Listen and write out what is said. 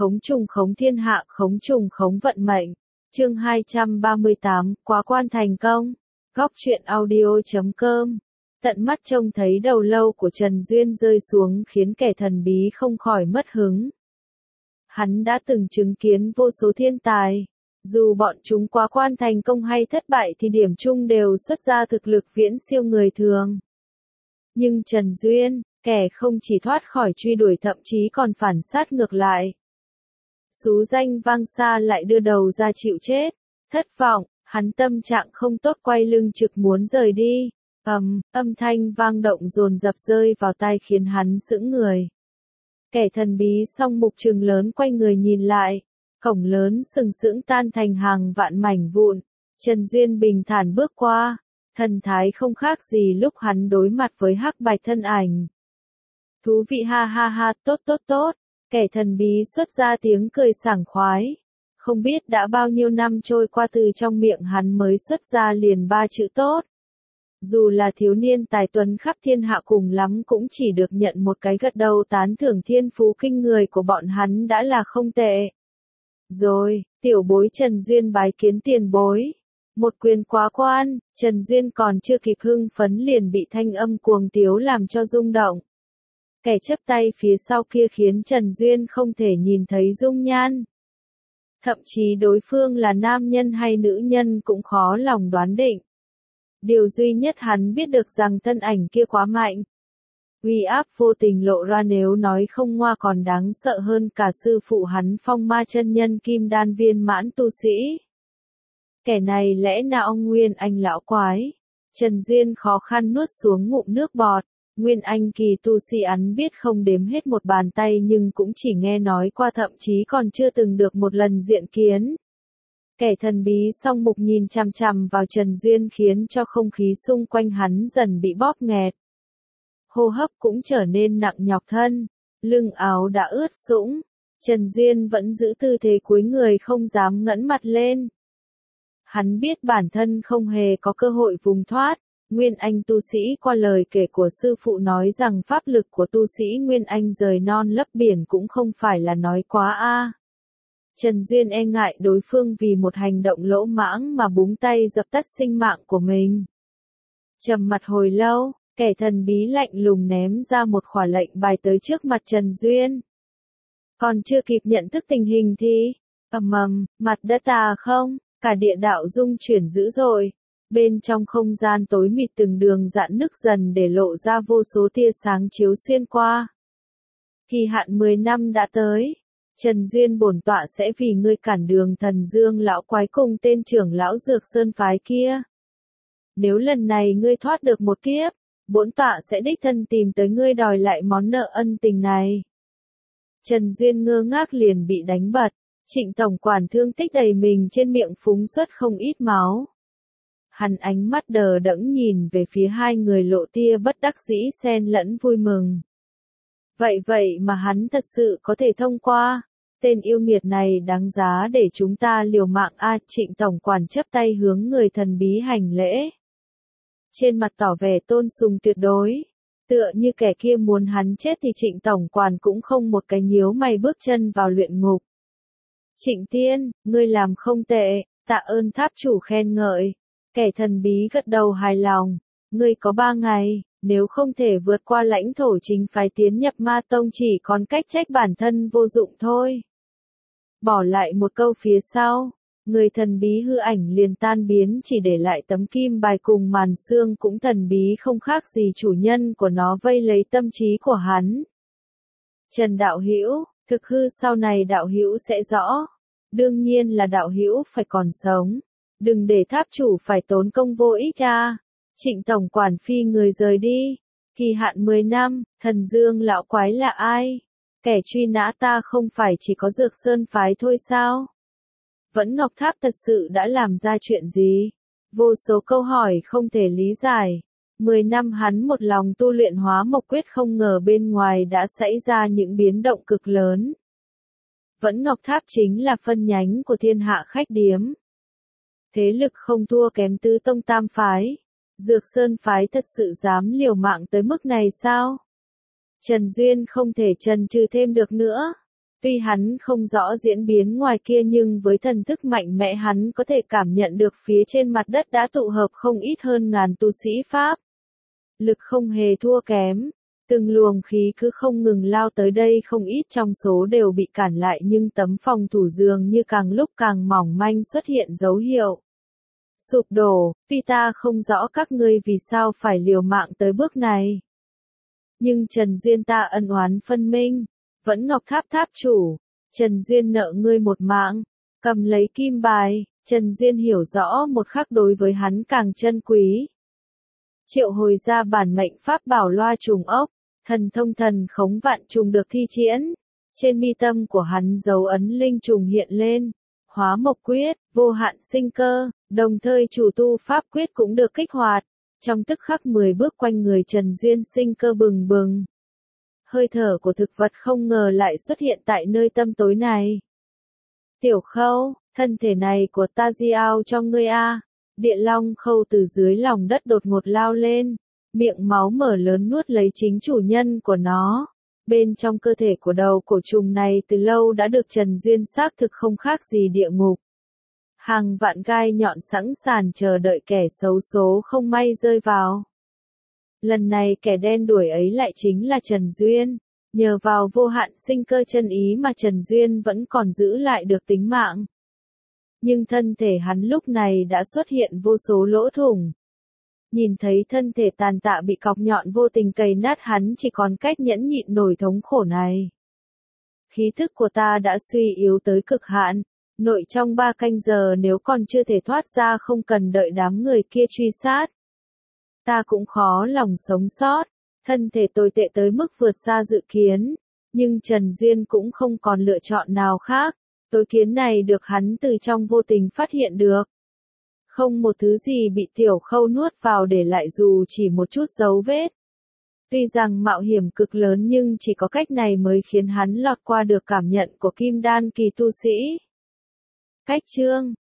khống trùng khống thiên hạ, khống trùng khống vận mệnh. Chương 238, quá quan thành công. Góc truyện audio.com. Tận mắt trông thấy đầu lâu của Trần Duyên rơi xuống khiến kẻ thần bí không khỏi mất hứng. Hắn đã từng chứng kiến vô số thiên tài. Dù bọn chúng quá quan thành công hay thất bại thì điểm chung đều xuất ra thực lực viễn siêu người thường. Nhưng Trần Duyên, kẻ không chỉ thoát khỏi truy đuổi thậm chí còn phản sát ngược lại. Xú danh vang xa lại đưa đầu ra chịu chết. Thất vọng, hắn tâm trạng không tốt quay lưng trực muốn rời đi. Âm thanh vang động dồn dập rơi vào tai khiến hắn sững người. Kẻ thần bí song mục trừng lớn quay người nhìn lại. Cổng lớn sừng sững tan thành hàng vạn mảnh vụn. Trần Duyên bình thản bước qua. Thần thái không khác gì lúc hắn đối mặt với hắc bạch thân ảnh. Thú vị ha ha ha, tốt. Kẻ thần bí xuất ra tiếng cười sảng khoái. Không biết đã bao nhiêu năm trôi qua từ trong miệng hắn mới xuất ra liền 3 chữ tốt. Dù là thiếu niên tài tuấn khắp thiên hạ cùng lắm cũng chỉ được nhận một cái gật đầu tán thưởng thiên phú kinh người của bọn hắn đã là không tệ. Rồi, tiểu bối Trần Duyên bái kiến tiền bối. Một quyền quá quan, Trần Duyên còn chưa kịp hưng phấn liền bị thanh âm cuồng tiếu làm cho rung động. Kẻ chắp tay phía sau kia khiến Trần Duyên không thể nhìn thấy dung nhan. Thậm chí đối phương là nam nhân hay nữ nhân cũng khó lòng đoán định. Điều duy nhất hắn biết được rằng thân ảnh kia quá mạnh. Uy áp vô tình lộ ra nếu nói không ngoa còn đáng sợ hơn cả sư phụ hắn Phong Ma chân nhân kim đan viên mãn tu sĩ. Kẻ này lẽ nào Nguyên Anh lão quái? Trần Duyên khó khăn nuốt xuống ngụm nước bọt. Nguyên Anh kỳ tu sĩ hắn biết không đếm hết một bàn tay nhưng cũng chỉ nghe nói qua thậm chí còn chưa từng được một lần diện kiến. Kẻ thần bí song mục nhìn chằm chằm vào Trần Duyên khiến cho không khí xung quanh hắn dần bị bóp nghẹt. Hô hấp cũng trở nên nặng nhọc thân, lưng áo đã ướt sũng. Trần Duyên vẫn giữ tư thế cúi người không dám ngẩng mặt lên. Hắn biết bản thân không hề có cơ hội vùng thoát. Nguyên Anh tu sĩ qua lời kể của sư phụ nói rằng pháp lực của tu sĩ Nguyên Anh rời non lấp biển cũng không phải là nói quá a. Trần Duyên e ngại đối phương vì một hành động lỗ mãng mà búng tay dập tắt sinh mạng của mình. Trầm mặt hồi lâu, kẻ thần bí lạnh lùng ném ra một khỏa lệnh bài tới trước mặt Trần Duyên. Còn chưa kịp nhận thức tình hình thì, mặt đất không, cả địa đạo rung chuyển dữ dội. Bên trong không gian tối mịt từng đường rạn nứt dần để lộ ra vô số tia sáng chiếu xuyên qua. Kỳ hạn 10 năm đã tới. Trần Duyên bổn tọa sẽ vì ngươi cản đường Thần Dương lão quái cùng tên trưởng lão Dược Sơn phái kia. Nếu lần này ngươi thoát được một kiếp, bổn tọa sẽ đích thân tìm tới ngươi đòi lại món nợ ân tình này. Trần Duyên ngơ ngác liền bị đánh bật. Trịnh tổng quản thương tích đầy mình trên miệng phúng xuất không ít máu. Hắn ánh mắt đờ đẫn nhìn về phía hai người lộ tia bất đắc dĩ xen lẫn vui mừng. Vậy mà hắn thật sự có thể thông qua. Tên yêu nghiệt này đáng giá để chúng ta liều mạng a. Trịnh tổng quản chắp tay hướng người thần bí hành lễ. Trên mặt tỏ vẻ tôn sùng tuyệt đối. Tựa như kẻ kia muốn hắn chết thì Trịnh tổng quản cũng không một cái nhíu mày bước chân vào luyện ngục. Trịnh Tiên, ngươi làm không tệ, tạ ơn tháp chủ khen ngợi. Kẻ thần bí gật đầu hài lòng. Ngươi có 3 ngày, nếu không thể vượt qua lãnh thổ chính phái tiến nhập ma tông chỉ còn cách trách bản thân vô dụng thôi. Bỏ lại một câu phía sau, người thần bí hư ảnh liền tan biến chỉ để lại tấm kim bài cùng màn xương cũng thần bí không khác gì chủ nhân của nó vây lấy tâm trí của hắn. Trần đạo hữu, thực hư sau này đạo hữu sẽ rõ. Đương nhiên là đạo hữu phải còn sống. Đừng để tháp chủ phải tốn công vô ích ra. Trịnh tổng quản phi người rời đi. Kỳ hạn 10 năm, Thần Dương lão quái là ai? Kẻ truy nã ta không phải chỉ có Dược Sơn phái thôi sao? Vẫn Ngọc Tháp thật sự đã làm ra chuyện gì? Vô số câu hỏi không thể lý giải. 10 năm hắn một lòng tu luyện hóa mộc quyết không ngờ bên ngoài đã xảy ra những biến động cực lớn. Vẫn Ngọc Tháp chính là phân nhánh của Thiên Hạ Khách Điếm. Thế lực không thua kém Tứ Tông Tam phái. Dược Sơn phái thật sự dám liều mạng tới mức này sao? Trần Duyên không thể chần chừ thêm được nữa. Tuy hắn không rõ diễn biến ngoài kia nhưng với thần thức mạnh mẽ hắn có thể cảm nhận được phía trên mặt đất đã tụ hợp không ít hơn ngàn tu sĩ Pháp. Lực không hề thua kém. Từng luồng khí cứ không ngừng lao tới đây, không ít trong số đều bị cản lại nhưng tấm phòng thủ dường như càng lúc càng mỏng manh, xuất hiện dấu hiệu sụp đổ. Vì ta không rõ các ngươi vì sao phải liều mạng tới bước này. Nhưng Trần Duyên ta ân oán phân minh. Vẫn Ngọc Tháp tháp chủ. Trần Duyên nợ ngươi một mạng. Cầm lấy kim bài. Trần Duyên hiểu rõ một khắc đối với hắn càng chân quý. Triệu hồi ra bản mệnh pháp bảo loa trùng ốc. Thần thông thần khống vạn trùng được thi triển. Trên mi tâm của hắn dấu ấn linh trùng hiện lên. Hóa mộc quyết, vô hạn sinh cơ, đồng thời chủ tu pháp quyết cũng được kích hoạt. Trong tức khắc 10 bước quanh người Trần Duyên sinh cơ bừng bừng. Hơi thở của thực vật không ngờ lại xuất hiện tại nơi tâm tối này. Tiểu Khâu, thân thể này của ta giao cho ngươi a. Địa Long Khâu từ dưới lòng đất đột ngột lao lên. Miệng máu mở lớn nuốt lấy chính chủ nhân của nó. Bên trong cơ thể của đầu cổ trùng này từ lâu đã được Trần Duyên xác thực không khác gì địa ngục. Hàng vạn gai nhọn sẵn sàng chờ đợi kẻ xấu số không may rơi vào. Lần này kẻ đen đuổi ấy lại chính là Trần Duyên. Nhờ vào vô hạn sinh cơ chân ý mà Trần Duyên vẫn còn giữ lại được tính mạng. Nhưng thân thể hắn lúc này đã xuất hiện vô số lỗ thủng. Nhìn thấy thân thể tàn tạ bị cọc nhọn vô tình cày nát, hắn chỉ còn cách nhẫn nhịn nổi thống khổ này. Khí thức của ta đã suy yếu tới cực hạn. Nội trong 3 canh giờ nếu còn chưa thể thoát ra, không cần đợi đám người kia truy sát. Ta cũng khó lòng sống sót. Thân thể tồi tệ tới mức vượt xa dự kiến. Nhưng Trần Duyên cũng không còn lựa chọn nào khác. Tối kiến này được hắn từ trong vô tình phát hiện được. Không một thứ gì bị Tiểu Khâu nuốt vào để lại dù chỉ một chút dấu vết. Tuy rằng mạo hiểm cực lớn nhưng chỉ có cách này mới khiến hắn lọt qua được cảm nhận của kim đan kỳ tu sĩ. Cách chương